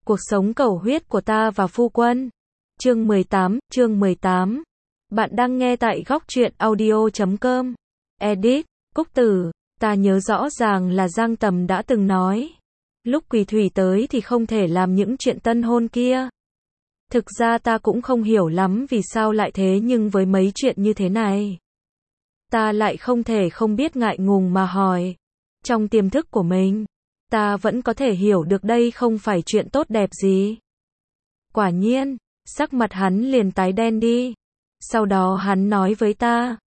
Cuộc sống cầu huyết của ta và phu quân. Chương 18. Bạn đang nghe tại góc truyện audio.com. Edit, Cúc Tử. Ta nhớ rõ ràng là Giang Tầm đã từng nói, lúc Quỳ Thủy tới thì không thể làm những chuyện tân hôn kia. Thực ra ta cũng không hiểu lắm vì sao lại thế, nhưng với mấy chuyện như thế này, ta lại không thể không biết ngại ngùng mà hỏi. Trong tiềm thức của mình, ta vẫn có thể hiểu được đây không phải chuyện tốt đẹp gì. Quả nhiên, sắc mặt hắn liền tái đen đi. Sau đó hắn nói với ta,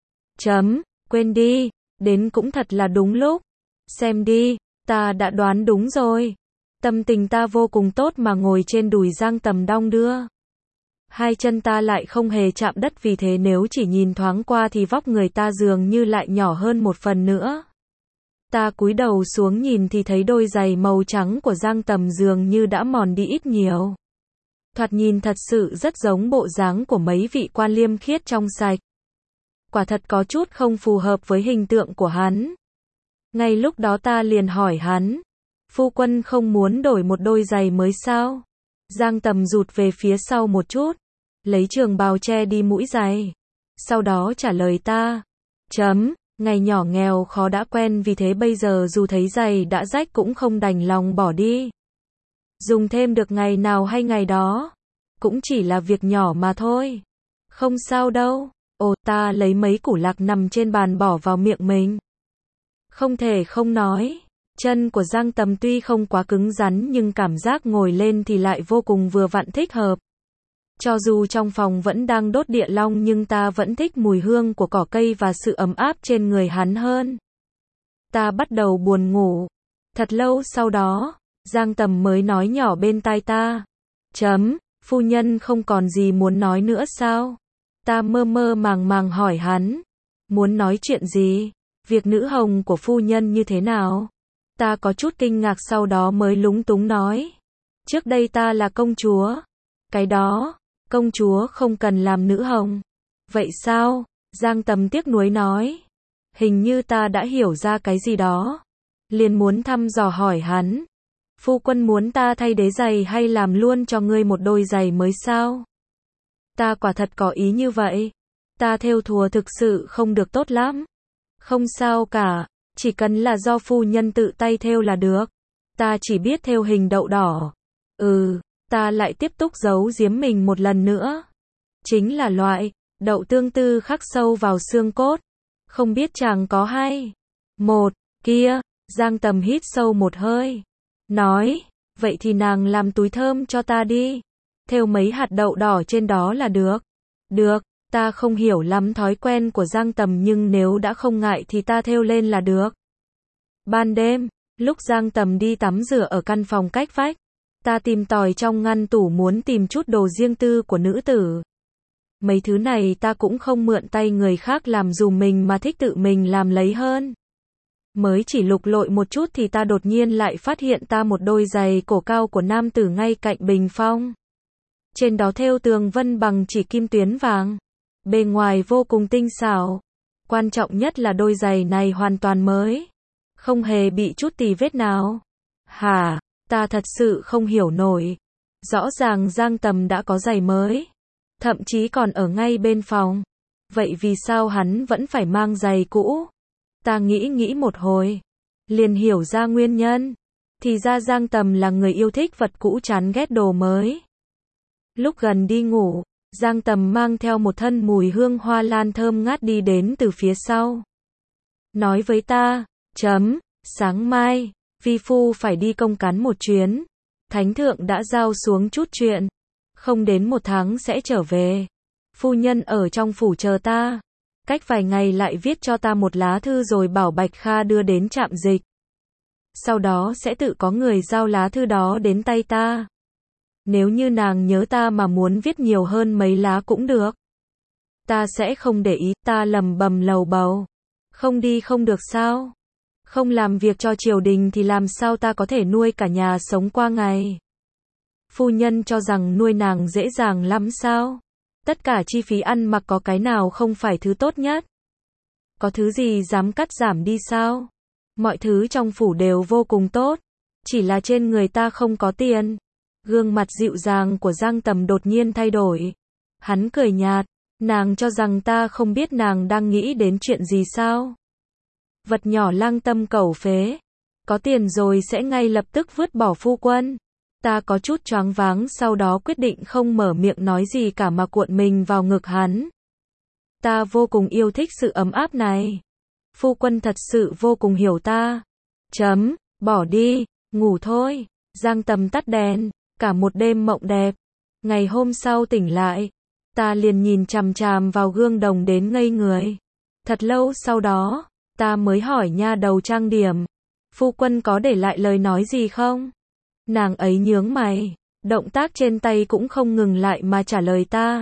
quên đi, đến cũng thật là đúng lúc. Xem đi, ta đã đoán đúng rồi. Tâm tình ta vô cùng tốt mà ngồi trên đùi Giang Tầm đong đưa. Hai chân ta lại không hề chạm đất, vì thế nếu chỉ nhìn thoáng qua thì vóc người ta dường như lại nhỏ hơn một phần nữa. Ta cúi đầu xuống nhìn thì thấy đôi giày màu trắng của Giang Tầm dường như đã mòn đi ít nhiều. Thoạt nhìn thật sự rất giống bộ dáng của mấy vị quan liêm khiết trong sạch. Quả thật có chút không phù hợp với hình tượng của hắn. Ngay lúc đó ta liền hỏi hắn, phu quân không muốn đổi một đôi giày mới sao? Giang Tầm rụt về phía sau một chút, lấy trường bào che đi mũi giày. Sau đó trả lời ta, ngày nhỏ nghèo khó đã quen, vì thế bây giờ dù thấy giày đã rách cũng không đành lòng bỏ đi. Dùng thêm được ngày nào hay ngày đó, cũng chỉ là việc nhỏ mà thôi. Không sao đâu. Ồ, ta lấy mấy củ lạc nằm trên bàn bỏ vào miệng mình. Không thể không nói, chân của Giang Tầm tuy không quá cứng rắn nhưng cảm giác ngồi lên thì lại vô cùng vừa vặn thích hợp. Cho dù trong phòng vẫn đang đốt địa long nhưng ta vẫn thích mùi hương của cỏ cây và sự ấm áp trên người hắn hơn. Ta bắt đầu buồn ngủ. Thật lâu sau đó, Giang Tầm mới nói nhỏ bên tai ta, phu nhân không còn gì muốn nói nữa sao? Ta mơ mơ màng màng hỏi hắn, muốn nói chuyện gì? Việc nữ hồng của phu nhân như thế nào? Ta có chút kinh ngạc, sau đó mới lúng túng nói, trước đây ta là công chúa. Cái đó, công chúa không cần làm nữ hồng. Vậy sao? Giang Tầm tiếc nuối nói. Hình như ta đã hiểu ra cái gì đó. Liền muốn thăm dò hỏi hắn, phu quân muốn ta thay đế giày hay làm luôn cho ngươi một đôi giày mới sao? Ta quả thật có ý như vậy. Ta thêu thùa thực sự không được tốt lắm. Không sao cả, chỉ cần là do phu nhân tự tay thêu là được. Ta chỉ biết thêu hình đậu đỏ. Ta lại tiếp tục giấu giếm mình một lần nữa. Chính là loại đậu tương tư khắc sâu vào xương cốt. Không biết chàng có hay một kia. Giang Tầm hít sâu một hơi, nói, vậy thì nàng làm túi thơm cho ta đi. Thêu mấy hạt đậu đỏ trên đó là được. Được, ta không hiểu lắm thói quen của Giang Tầm nhưng nếu đã không ngại thì ta thêu lên là được. Ban đêm, lúc Giang Tầm đi tắm rửa ở căn phòng cách vách, ta tìm tòi trong ngăn tủ muốn tìm chút đồ riêng tư của nữ tử. Mấy thứ này ta cũng không mượn tay người khác làm dùm mình mà thích tự mình làm lấy hơn. Mới chỉ lục lội một chút thì ta đột nhiên lại phát hiện ta một đôi giày cổ cao của nam tử ngay cạnh bình phong. Trên đó thêu tường vân bằng chỉ kim tuyến vàng. Bề ngoài vô cùng tinh xảo. Quan trọng nhất là đôi giày này hoàn toàn mới. Không hề bị chút tì vết nào. Hả? Ta thật sự không hiểu nổi. Rõ ràng Giang Tầm đã có giày mới. Thậm chí còn ở ngay bên phòng. Vậy vì sao hắn vẫn phải mang giày cũ? Ta nghĩ một hồi, liền hiểu ra nguyên nhân. Thì ra Giang Tầm là người yêu thích vật cũ, chán ghét đồ mới. Lúc gần đi ngủ, Giang Tầm mang theo một thân mùi hương hoa lan thơm ngát đi đến từ phía sau. Nói với ta, sáng mai, vi phu phải đi công cán một chuyến. Thánh thượng đã giao xuống chút chuyện. Không đến một tháng sẽ trở về. Phu nhân ở trong phủ chờ ta. Cách vài ngày lại viết cho ta một lá thư rồi bảo Bạch Kha đưa đến trạm dịch. Sau đó sẽ tự có người giao lá thư đó đến tay ta. Nếu như nàng nhớ ta mà muốn viết nhiều hơn mấy lá cũng được. Ta sẽ không để ý. Ta lầm bầm lầu bầu. Không đi không được sao? Không làm việc cho triều đình thì làm sao ta có thể nuôi cả nhà sống qua ngày? Phu nhân cho rằng nuôi nàng dễ dàng lắm sao? Tất cả chi phí ăn mặc có cái nào không phải thứ tốt nhất? Có thứ gì dám cắt giảm đi sao? Mọi thứ trong phủ đều vô cùng tốt. Chỉ là trên người ta không có tiền. Gương mặt dịu dàng của Giang Tầm đột nhiên thay đổi. Hắn cười nhạt, nàng cho rằng ta không biết nàng đang nghĩ đến chuyện gì sao? Vật nhỏ lang tâm cẩu phế, có tiền rồi sẽ ngay lập tức vứt bỏ phu quân. Ta có chút choáng váng, sau đó quyết định không mở miệng nói gì cả mà cuộn mình vào ngực hắn. Ta vô cùng yêu thích sự ấm áp này. Phu quân thật sự vô cùng hiểu ta. Bỏ đi, ngủ thôi. Giang Tầm tắt đèn, cả một đêm mộng đẹp. Ngày hôm sau tỉnh lại, ta liền nhìn chằm chằm vào gương đồng đến ngây người. Thật lâu sau đó, ta mới hỏi nha đầu trang điểm, phu quân có để lại lời nói gì không? Nàng ấy nhướng mày, động tác trên tay cũng không ngừng lại mà trả lời ta.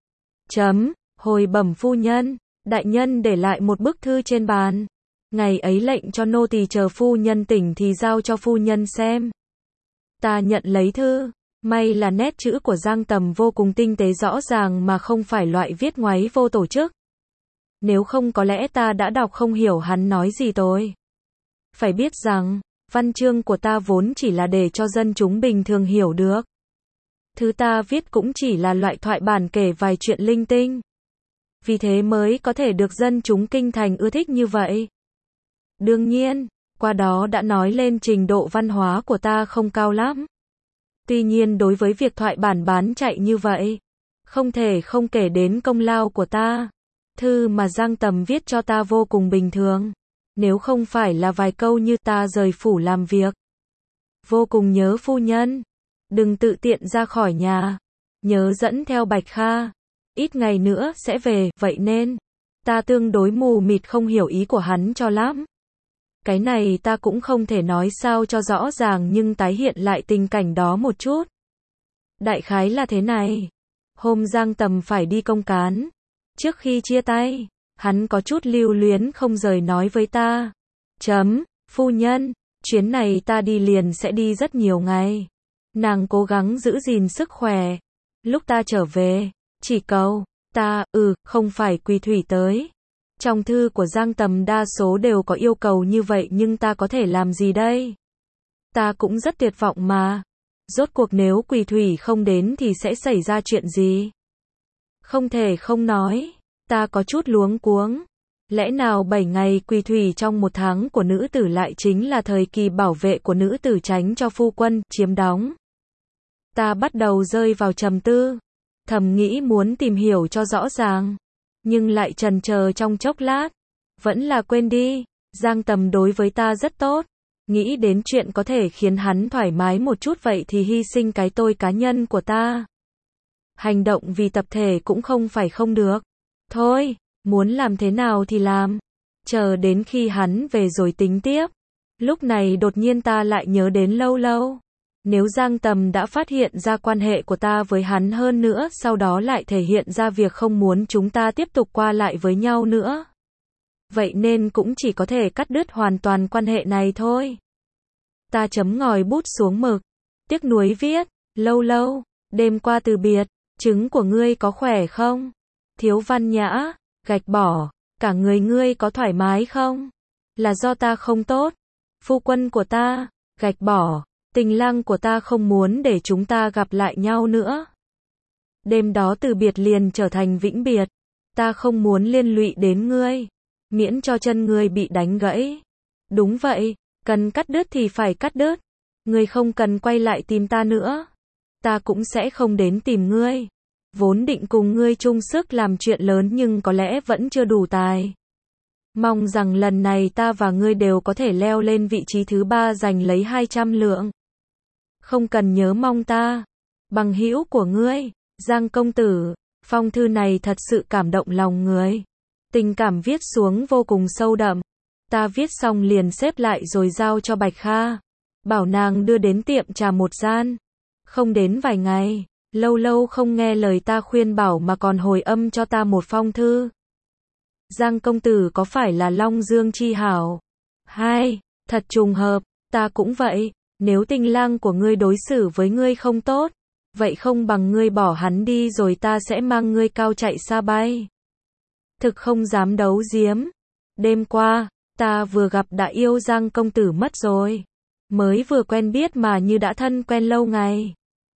Hồi bẩm phu nhân, đại nhân để lại một bức thư trên bàn. Ngày ấy lệnh cho nô tỳ chờ phu nhân tỉnh thì giao cho phu nhân xem. Ta nhận lấy thư, may là nét chữ của Giang Tầm vô cùng tinh tế rõ ràng mà không phải loại viết ngoáy vô tổ chức. Nếu không có lẽ ta đã đọc không hiểu hắn nói gì rồi. Phải biết rằng, văn chương của ta vốn chỉ là để cho dân chúng bình thường hiểu được. Thứ ta viết cũng chỉ là loại thoại bản kể vài chuyện linh tinh. Vì thế mới có thể được dân chúng kinh thành ưa thích như vậy. Đương nhiên, qua đó đã nói lên trình độ văn hóa của ta không cao lắm. Tuy nhiên đối với việc thoại bản bán chạy như vậy, không thể không kể đến công lao của ta. Thư mà Giang Tầm viết cho ta vô cùng bình thường. Nếu không phải là vài câu như ta rời phủ làm việc. Vô cùng nhớ phu nhân. Đừng tự tiện ra khỏi nhà. Nhớ dẫn theo Bạch Kha. Ít ngày nữa sẽ về, vậy nên, ta tương đối mù mịt không hiểu ý của hắn cho lắm. Cái này ta cũng không thể nói sao cho rõ ràng nhưng tái hiện lại tình cảnh đó một chút. Đại khái là thế này. Hôm Giang Tầm phải đi công cán. Trước khi chia tay, hắn có chút lưu luyến không rời nói với ta. Phu nhân, chuyến này ta đi liền sẽ đi rất nhiều ngày. Nàng cố gắng giữ gìn sức khỏe. Lúc ta trở về, chỉ cầu, ta, không phải Quỳ Thủy tới. Trong thư của Giang Tầm đa số đều có yêu cầu như vậy nhưng ta có thể làm gì đây? Ta cũng rất tuyệt vọng mà. Rốt cuộc nếu Quỳ Thủy không đến thì sẽ xảy ra chuyện gì? Không thể không nói, ta có chút luống cuống. Lẽ nào 7 ngày Quỳ Thủy trong 1 tháng của nữ tử lại chính là thời kỳ bảo vệ của nữ tử tránh cho phu quân chiếm đóng? Ta bắt đầu rơi vào trầm tư, thầm nghĩ muốn tìm hiểu cho rõ ràng, nhưng lại chần chờ trong chốc lát, vẫn là quên đi. Giang Tầm đối với ta rất tốt, nghĩ đến chuyện có thể khiến hắn thoải mái một chút vậy thì hy sinh cái tôi cá nhân của ta. Hành động vì tập thể cũng không phải không được. Thôi, muốn làm thế nào thì làm. Chờ đến khi hắn về rồi tính tiếp. Lúc này đột nhiên ta lại nhớ đến Lâu Lâu. Nếu Giang Tầm đã phát hiện ra quan hệ của ta với hắn hơn nữa, sau đó lại thể hiện ra việc không muốn chúng ta tiếp tục qua lại với nhau nữa. Vậy nên cũng chỉ có thể cắt đứt hoàn toàn quan hệ này thôi. Ta chấm ngòi bút xuống mực. Tiếc nuối viết, Lâu Lâu, đêm qua từ biệt, trứng của ngươi có khỏe không? Thiếu văn nhã, gạch bỏ, cả người ngươi có thoải mái không? Là do ta không tốt. Phu quân của ta, gạch bỏ, tình lang của ta không muốn để chúng ta gặp lại nhau nữa. Đêm đó từ biệt liền trở thành vĩnh biệt. Ta không muốn liên lụy đến ngươi, miễn cho chân ngươi bị đánh gãy. Đúng vậy, cần cắt đứt thì phải cắt đứt. Ngươi không cần quay lại tìm ta nữa. Ta cũng sẽ không đến tìm ngươi. Vốn định cùng ngươi chung sức làm chuyện lớn nhưng có lẽ vẫn chưa đủ tài. Mong rằng lần này ta và ngươi đều có thể leo lên vị trí thứ 3 giành lấy 200 lượng. Không cần nhớ mong ta. Bằng hữu của ngươi, Giang công tử. Phong thư này thật sự cảm động lòng người. Tình cảm viết xuống vô cùng sâu đậm. Ta viết xong liền xếp lại rồi giao cho Bạch Kha. Bảo nàng đưa đến tiệm trà một gian. Không đến vài ngày, Lâu Lâu không nghe lời ta khuyên bảo mà còn hồi âm cho ta một phong thư. Giang công tử có phải là Long Dương Chi Hảo? Thật trùng hợp, ta cũng vậy. Nếu tình lang của ngươi đối xử với ngươi không tốt, vậy không bằng ngươi bỏ hắn đi rồi ta sẽ mang ngươi cao chạy xa bay. Thực không dám đấu giếm. Đêm qua, ta vừa gặp đã yêu Giang công tử mất rồi. Mới vừa quen biết mà như đã thân quen lâu ngày.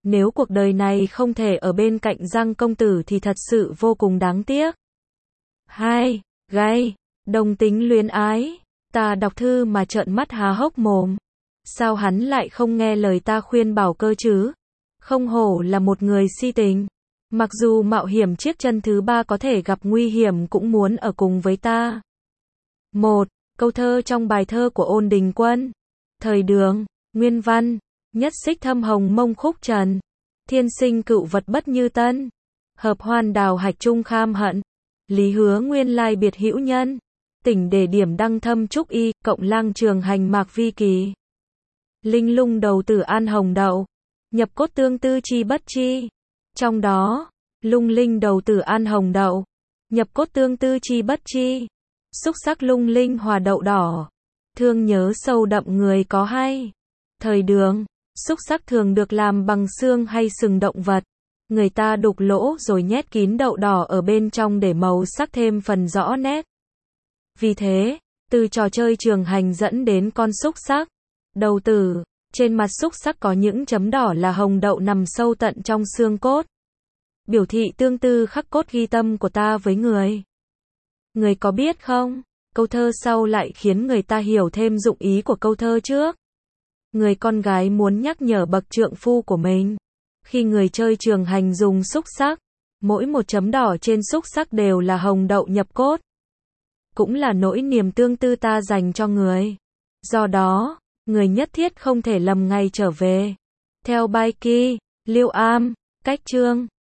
Nếu cuộc đời này không thể ở bên cạnh Giang công tử thì thật sự vô cùng đáng tiếc. 2. Gay. Đồng tính luyến ái. Ta đọc thư mà trợn mắt há hốc mồm. Sao hắn lại không nghe lời ta khuyên bảo cơ chứ? Không hổ là một người si tình. Mặc dù mạo hiểm chiếc chân thứ ba có thể gặp nguy hiểm cũng muốn ở cùng với ta. 1. Câu thơ trong bài thơ của Ôn Đình Quân. Thời Đường. Nguyên văn. Nhất xích thâm hồng mông khúc trần. Thiên sinh cựu vật bất như tân. Hợp hoan đào hạch trung kham hận. Lý hứa nguyên lai biệt hữu nhân. Tỉnh để điểm đăng thâm trúc y, cộng lang trường hành mạc vi kỳ. Linh lung đầu tử an hồng đậu. Nhập cốt tương tư chi bất chi. Trong đó, lung linh đầu tử an hồng đậu. Nhập cốt tương tư chi bất chi. Xúc sắc lung linh hòa đậu đỏ. Thương nhớ sâu đậm người có hay. Thời Đường. Xúc sắc thường được làm bằng xương hay sừng động vật. Người ta đục lỗ rồi nhét kín đậu đỏ ở bên trong để màu sắc thêm phần rõ nét. Vì thế, từ trò chơi trường hành dẫn đến con xúc sắc. Đầu tử. Trên mặt xúc sắc có những chấm đỏ là hồng đậu nằm sâu tận trong xương cốt. Biểu thị tương tư khắc cốt ghi tâm của ta với người. Người có biết không? Câu thơ sau lại khiến người ta hiểu thêm dụng ý của câu thơ trước. Người con gái muốn nhắc nhở bậc trượng phu của mình. Khi người chơi trường hành dùng xúc sắc, mỗi một chấm đỏ trên xúc sắc đều là hồng đậu nhập cốt. Cũng là nỗi niềm tương tư ta dành cho người. Do đó, người nhất thiết không thể lầm ngày trở về. Theo Bài Kỳ, Liêu Am, Cách Chương.